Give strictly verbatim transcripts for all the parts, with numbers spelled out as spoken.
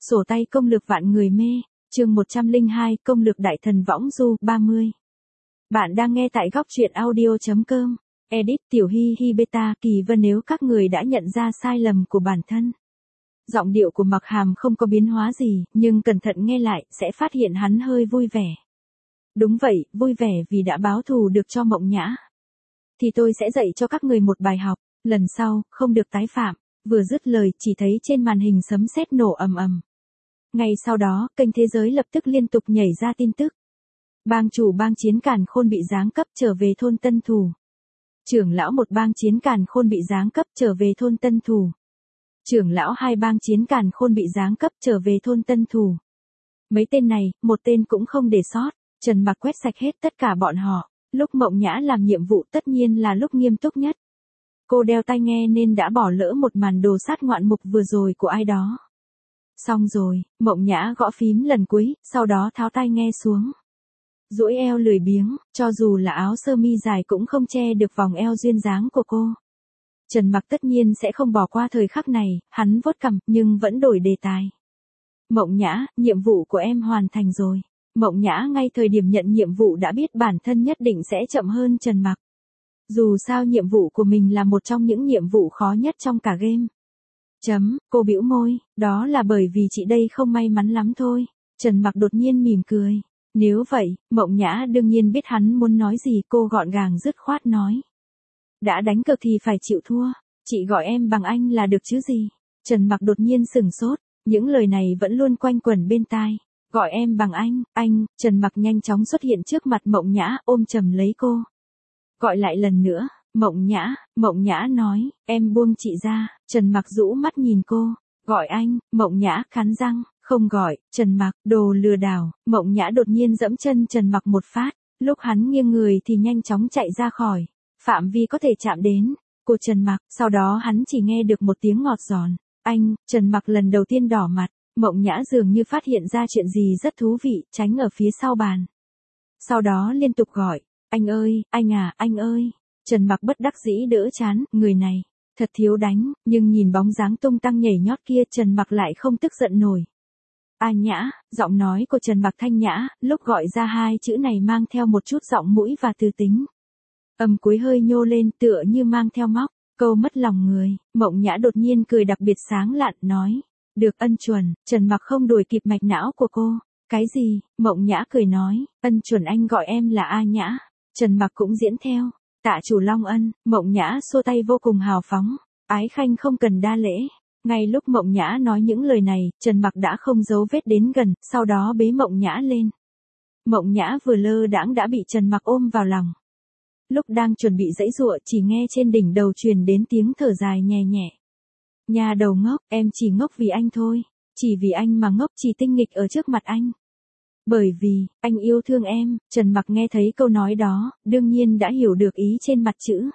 Sổ tay công lược vạn người mê, chương một trăm lẻ hai, công lược đại thần võng du, ba mươi. Bạn đang nghe tại góc truyện audio.com, edit tiểu hy hy beta, Kỳ Vân. Nếu các người đã nhận ra sai lầm của bản thân. Giọng điệu của Mặc Hàm không có biến hóa gì, nhưng cẩn thận nghe lại, sẽ phát hiện hắn hơi vui vẻ. Đúng vậy, vui vẻ vì đã báo thù được cho Mộng Nhã. Thì tôi sẽ dạy cho các người một bài học, lần sau, không được tái phạm. Vừa dứt lời, chỉ thấy trên màn hình sấm sét nổ ầm ầm. Ngay sau đó, kênh Thế Giới lập tức liên tục nhảy ra tin tức. Bang chủ bang Chiến Càn Khôn bị giáng cấp trở về thôn Tân Thủ. Trưởng lão một bang Chiến Càn Khôn bị giáng cấp trở về thôn Tân Thủ. Trưởng lão hai bang Chiến Càn Khôn bị giáng cấp trở về thôn Tân Thủ. Mấy tên này, một tên cũng không để sót. Trần Mặc quét sạch hết tất cả bọn họ. Lúc Mộng Nhã làm nhiệm vụ tất nhiên là lúc nghiêm túc nhất. Cô đeo tai nghe nên đã bỏ lỡ một màn đồ sát ngoạn mục vừa rồi của ai đó. Xong rồi, Mộng Nhã gõ phím lần cuối, sau đó tháo tai nghe xuống. Duỗi eo lười biếng, cho dù là áo sơ mi dài cũng không che được vòng eo duyên dáng của cô. Trần Mặc tất nhiên sẽ không bỏ qua thời khắc này, hắn vuốt cằm, nhưng vẫn đổi đề tài. Mộng Nhã, nhiệm vụ của em hoàn thành rồi. Mộng Nhã ngay thời điểm nhận nhiệm vụ đã biết bản thân nhất định sẽ chậm hơn Trần Mặc. Dù sao nhiệm vụ của mình là một trong những nhiệm vụ khó nhất trong cả game. Chấm, cô bĩu môi, đó là bởi vì chị đây không may mắn lắm thôi. Trần Mặc đột nhiên mỉm cười. Nếu vậy, Mộng Nhã đương nhiên biết hắn muốn nói gì, cô gọn gàng dứt khoát nói. Đã đánh cược thì phải chịu thua, chị gọi em bằng anh là được chứ gì. Trần Mặc đột nhiên sửng sốt, những lời này vẫn luôn quanh quẩn bên tai. Gọi em bằng anh, anh, Trần Mặc nhanh chóng xuất hiện trước mặt Mộng Nhã, ôm chầm lấy cô. Gọi lại lần nữa, Mộng Nhã, Mộng Nhã nói, em buông chị ra. Trần Mặc rũ mắt nhìn cô, gọi anh. Mộng Nhã cắn răng, không gọi. Trần Mặc, đồ lừa đảo. Mộng Nhã đột nhiên giẫm chân Trần Mặc một phát, lúc hắn nghiêng người thì nhanh chóng chạy ra khỏi phạm vi có thể chạm đến của Trần Mặc, sau đó hắn chỉ nghe được một tiếng ngọt giòn. Anh. Trần Mặc lần đầu tiên đỏ mặt. Mộng Nhã dường như phát hiện ra chuyện gì rất thú vị, tránh ở phía sau bàn. Sau đó liên tục gọi, anh ơi, anh à, anh ơi. Trần Mặc bất đắc dĩ đỡ chán, người này thật thiếu đánh, nhưng nhìn bóng dáng tung tăng nhảy nhót kia, Trần Mặc lại không tức giận nổi. A Nhã, giọng nói của Trần Mặc thanh nhã, lúc gọi ra hai chữ này mang theo một chút giọng mũi và tư tính. Âm cuối hơi nhô lên, tựa như mang theo móc, câu mất lòng người. Mộng Nhã đột nhiên cười đặc biệt sáng lạn, nói. Được ân chuẩn. Trần Mặc không đuổi kịp mạch não của cô. Cái gì? Mộng Nhã cười nói, ân chuẩn anh gọi em là A Nhã. Trần Mặc cũng diễn theo. Tạ chủ Long Ân. Mộng Nhã xua tay vô cùng hào phóng. Ái khanh không cần đa lễ. Ngay lúc Mộng Nhã nói những lời này, Trần Mặc đã không giấu vết đến gần, sau đó bế Mộng Nhã lên. Mộng Nhã vừa lơ đãng đã bị Trần Mặc ôm vào lòng. Lúc đang chuẩn bị giãy giụa, chỉ nghe trên đỉnh đầu truyền đến tiếng thở dài nhẹ nhẹ. Nhà đầu ngốc, em chỉ ngốc vì anh thôi. Chỉ vì anh mà ngốc, chỉ tinh nghịch ở trước mặt anh. Bởi vì, anh yêu thương em. Trần Mặc nghe thấy câu nói đó, đương nhiên đã hiểu được ý trên mặt chữ.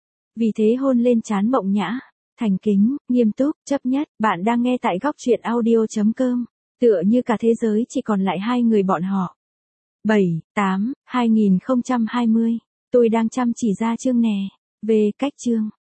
Vì thế hôn lên trán Mộng Nhã. Thành kính, nghiêm túc, chấp nhất. Bạn đang nghe tại góc truyện audio.com. Tựa như cả thế giới chỉ còn lại hai người bọn họ. bảy, tám, hai nghìn không trăm hai mươi. Tôi đang chăm chỉ ra chương nè. Về cách chương.